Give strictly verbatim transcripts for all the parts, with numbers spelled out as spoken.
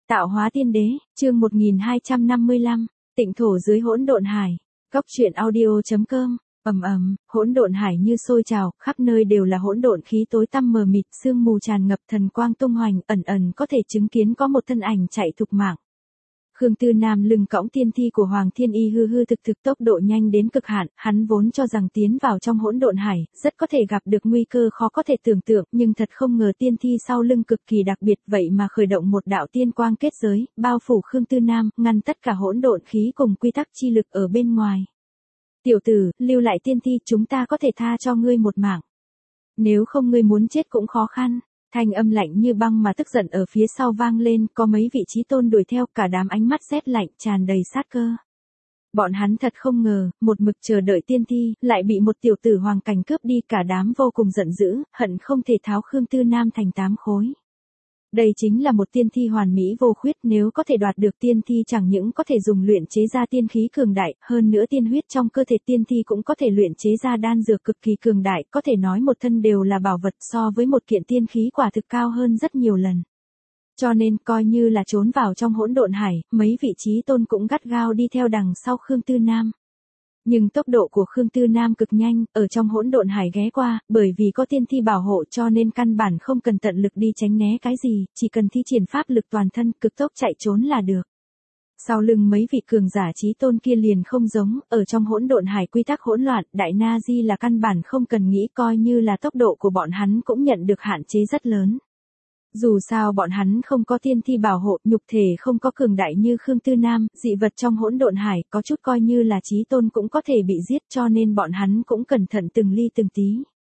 Tạo hóa tiên đế, chương một nghìn hai trăm năm mươi lăm, tịnh thổ dưới hỗn độn hải. Cốc truyện audio chấm com. Ầm ầm, hỗn độn hải như sôi trào, khắp nơi đều là hỗn độn khí tối tăm mờ mịt, sương mù tràn ngập, thần quang tung hoành, ẩn ẩn có thể chứng kiến có một thân ảnh chạy thục mạng. Khương Tư Nam lưng cõng tiên thi của Hoàng Thiên Y hư hư thực thực tốc độ nhanh đến cực hạn, hắn vốn cho rằng tiến vào trong hỗn độn hải, rất có thể gặp được nguy cơ khó có thể tưởng tượng, nhưng thật không ngờ tiên thi sau lưng cực kỳ đặc biệt, vậy mà khởi động một đạo tiên quang kết giới, bao phủ Khương Tư Nam, ngăn tất cả hỗn độn khí cùng quy tắc chi lực ở bên ngoài. Tiểu tử, lưu lại tiên thi, chúng ta có thể tha cho ngươi một mạng. Nếu không ngươi muốn chết cũng khó khăn. Thanh âm lạnh như băng mà tức giận ở phía sau vang lên, có mấy vị chí tôn đuổi theo, cả đám ánh mắt rét lạnh, tràn đầy sát cơ. Bọn hắn thật không ngờ, một mực chờ đợi tiên thi, lại bị một tiểu tử hoàng cảnh cướp đi, cả đám vô cùng giận dữ, hận không thể tháo Khương Tư Nam thành tám khối. Đây chính là một tiên thi hoàn mỹ vô khuyết, nếu có thể đoạt được tiên thi chẳng những có thể dùng luyện chế ra tiên khí cường đại, hơn nữa tiên huyết trong cơ thể tiên thi cũng có thể luyện chế ra đan dược cực kỳ cường đại, có thể nói một thân đều là bảo vật, so với một kiện tiên khí quả thực cao hơn rất nhiều lần. Cho nên coi như là trốn vào trong hỗn độn hải, mấy vị chí tôn cũng gắt gao đi theo đằng sau Khương Tư Nam. Nhưng tốc độ của Khương Tư Nam cực nhanh, ở trong hỗn độn hải ghé qua, bởi vì có tiên thi bảo hộ cho nên căn bản không cần tận lực đi tránh né cái gì, chỉ cần thi triển pháp lực toàn thân, cực tốc chạy trốn là được. Sau lưng mấy vị cường giả chí tôn kia liền không giống, ở trong hỗn độn hải quy tắc hỗn loạn, đại na di là căn bản không cần nghĩ, coi như là tốc độ của bọn hắn cũng nhận được hạn chế rất lớn. Dù sao bọn hắn không có tiên thi bảo hộ, nhục thể không có cường đại như Khương Tư Nam, dị vật trong hỗn độn hải, có chút coi như là chí tôn cũng có thể bị giết, cho nên bọn hắn cũng cẩn thận từng ly từng tí.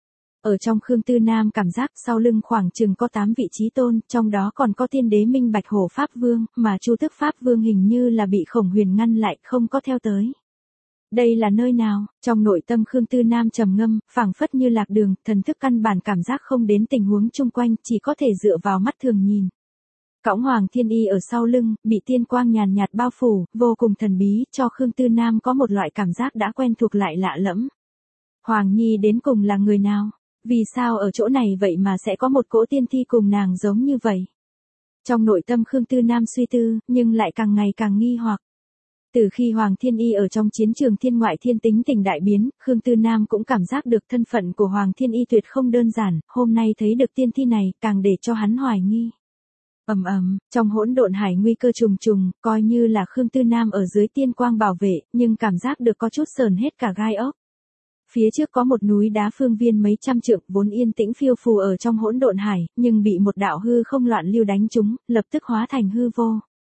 Ở trong Khương Tư Nam cảm giác sau lưng khoảng chừng có tám vị chí tôn, trong đó còn có tiên đế Minh Bạch Hổ Pháp Vương, mà Chu Tước Pháp Vương hình như là bị Khổng Huyền ngăn lại, không có theo tới. Đây là nơi nào? Trong nội tâm Khương Tư Nam trầm ngâm, phảng phất như lạc đường, thần thức căn bản cảm giác không đến tình huống chung quanh, chỉ có thể dựa vào mắt thường nhìn. Cõng Hoàng Thiên Y ở sau lưng, bị tiên quang nhàn nhạt bao phủ, vô cùng thần bí, cho Khương Tư Nam có một loại cảm giác đã quen thuộc lại lạ lẫm. Hoàng Nhi đến cùng là người nào? Vì sao ở chỗ này vậy mà sẽ có một cỗ tiên thi cùng nàng giống như vậy? Trong nội tâm Khương Tư Nam suy tư, nhưng lại càng ngày càng nghi hoặc. Từ khi Hoàng Thiên Y ở trong chiến trường thiên ngoại thiên tính tình đại biến, Khương Tư Nam cũng cảm giác được thân phận của Hoàng Thiên Y tuyệt không đơn giản, hôm nay thấy được tiên thi này, càng để cho hắn hoài nghi. Ầm ầm, trong hỗn độn hải nguy cơ trùng trùng, coi như là Khương Tư Nam ở dưới tiên quang bảo vệ, nhưng cảm giác được có chút sờn hết cả gai ốc. Phía trước có một núi đá phương viên mấy trăm trượng, vốn yên tĩnh phiêu phù ở trong hỗn độn hải, nhưng bị một đạo hư không loạn lưu đánh trúng, lập tức hóa thành hư vô.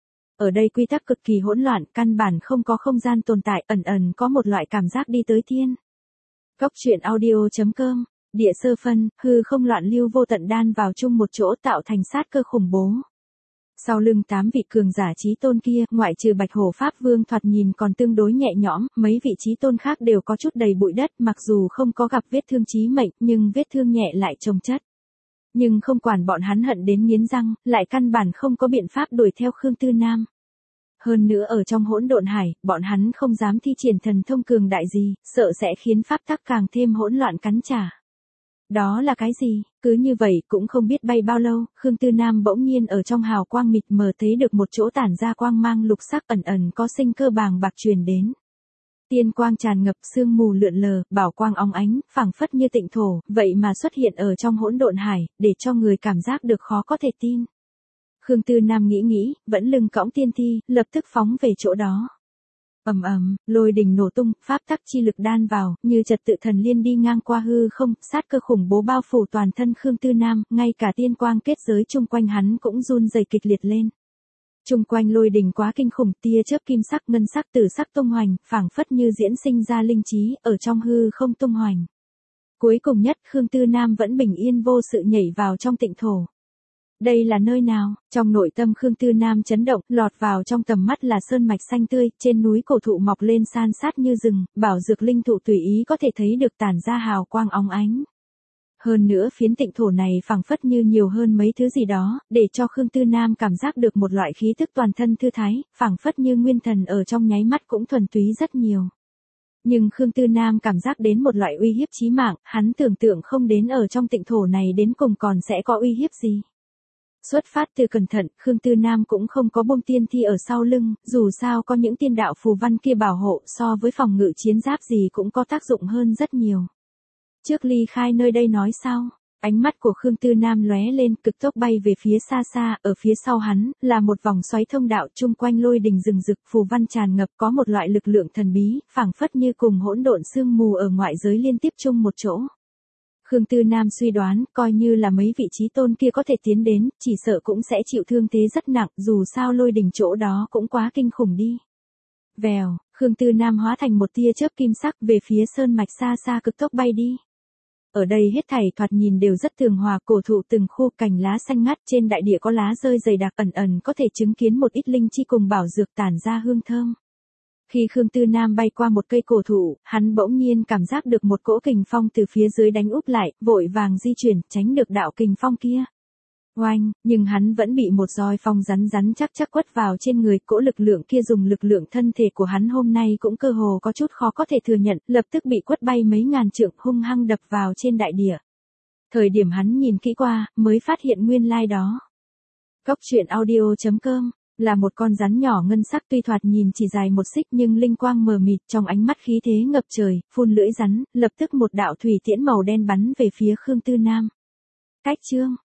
Ở đây quy tắc cực kỳ hỗn loạn, căn bản không có không gian tồn tại, ẩn ẩn có một loại cảm giác đi tới thiên. Cốc truyện audio chấm com, địa sơ phân, hư không loạn lưu vô tận đan vào chung một chỗ tạo thành sát cơ khủng bố. Sau lưng tám vị cường giả chí tôn kia, ngoại trừ Bạch Hổ Pháp Vương thoạt nhìn còn tương đối nhẹ nhõm, mấy vị chí tôn khác đều có chút đầy bụi đất, mặc dù không có gặp vết thương chí mệnh, nhưng vết thương nhẹ lại chồng chất. Nhưng không quản bọn hắn hận đến nghiến răng, lại căn bản không có biện pháp đuổi theo Khương Tư Nam. Hơn nữa ở trong hỗn độn hải, bọn hắn không dám thi triển thần thông cường đại gì, sợ sẽ khiến pháp tắc càng thêm hỗn loạn cắn trả. Đó là cái gì? Cứ như vậy cũng không biết bay bao lâu, Khương Tư Nam bỗng nhiên ở trong hào quang mịt mờ thấy được một chỗ tản ra quang mang lục sắc, ẩn ẩn có sinh cơ bàng bạc truyền đến. Tiên quang tràn ngập, sương mù lượn lờ, bảo quang óng ánh, phảng phất như tịnh thổ, vậy mà xuất hiện ở trong hỗn độn hải, để cho người cảm giác được khó có thể tin. Khương Tư Nam nghĩ nghĩ, vẫn lưng cõng tiên thi, lập tức phóng về chỗ đó. Ầm ầm, lôi đình nổ tung, pháp tắc chi lực đan vào, như trật tự thần liên đi ngang qua hư không, sát cơ khủng bố bao phủ toàn thân Khương Tư Nam, ngay cả tiên quang kết giới chung quanh hắn cũng run rẩy kịch liệt lên. Chung quanh lôi đình quá kinh khủng, tia chớp kim sắc, ngân sắc, tử sắc tung hoành, phảng phất như diễn sinh ra linh trí, ở trong hư không tung hoành. Cuối cùng nhất, Khương Tư Nam vẫn bình yên vô sự nhảy vào trong tịnh thổ. Đây là nơi nào? Trong nội tâm Khương Tư Nam chấn động, lọt vào trong tầm mắt là sơn mạch xanh tươi, trên núi cổ thụ mọc lên san sát như rừng, bảo dược linh thụ tùy ý có thể thấy được tản ra hào quang óng ánh. Hơn nữa phiến tịnh thổ này phảng phất như nhiều hơn mấy thứ gì đó, để cho Khương Tư Nam cảm giác được một loại khí tức toàn thân thư thái, phảng phất như nguyên thần ở trong nháy mắt cũng thuần túy rất nhiều. Nhưng Khương Tư Nam cảm giác đến một loại uy hiếp chí mạng, hắn tưởng tượng không đến ở trong tịnh thổ này đến cùng còn sẽ có uy hiếp gì. Xuất phát từ cẩn thận, Khương Tư Nam cũng không có buông tiên thi ở sau lưng, dù sao có những tiên đạo phù văn kia bảo hộ so với phòng ngự chiến giáp gì cũng có tác dụng hơn rất nhiều. Trước ly khai nơi đây nói sau, ánh mắt của Khương Tư Nam lóe lên cực tốc bay về phía xa xa, ở phía sau hắn, là một vòng xoáy thông đạo chung quanh lôi đình rừng rực phù văn tràn ngập có một loại lực lượng thần bí, phảng phất như cùng hỗn độn sương mù ở ngoại giới liên tiếp chung một chỗ. Khương Tư Nam suy đoán, coi như là mấy vị trí tôn kia có thể tiến đến, chỉ sợ cũng sẽ chịu thương thế rất nặng, dù sao lôi đình chỗ đó cũng quá kinh khủng đi. Vèo, Khương Tư Nam hóa thành một tia chớp kim sắc về phía sơn mạch xa xa cực tốc bay đi. Ở đây hết thảy thoạt nhìn đều rất tường hòa, cổ thụ từng khu cành lá xanh ngắt, trên đại địa có lá rơi dày đặc, ẩn ẩn có thể chứng kiến một ít linh chi cùng bảo dược tản ra hương thơm. Khi Khương Tư Nam bay qua một cây cổ thụ, hắn bỗng nhiên cảm giác được một cỗ kình phong từ phía dưới đánh úp lại, vội vàng di chuyển, tránh được đạo kình phong kia. Oanh, nhưng hắn vẫn bị một roi phong rắn rắn chắc chắc quất vào trên người, cỗ lực lượng kia dùng lực lượng thân thể của hắn hôm nay cũng cơ hồ có chút khó có thể thừa nhận, lập tức bị quất bay mấy ngàn trượng, hung hăng đập vào trên đại địa. Thời điểm hắn nhìn kỹ qua, mới phát hiện nguyên lai đó. Góc truyện audio chấm com là một con rắn nhỏ ngân sắc, tuy thoạt nhìn chỉ dài một xích nhưng linh quang mờ mịt, trong ánh mắt khí thế ngập trời, phun lưỡi rắn, lập tức một đạo thủy tiễn màu đen bắn về phía Khương Tư Nam. Cách chương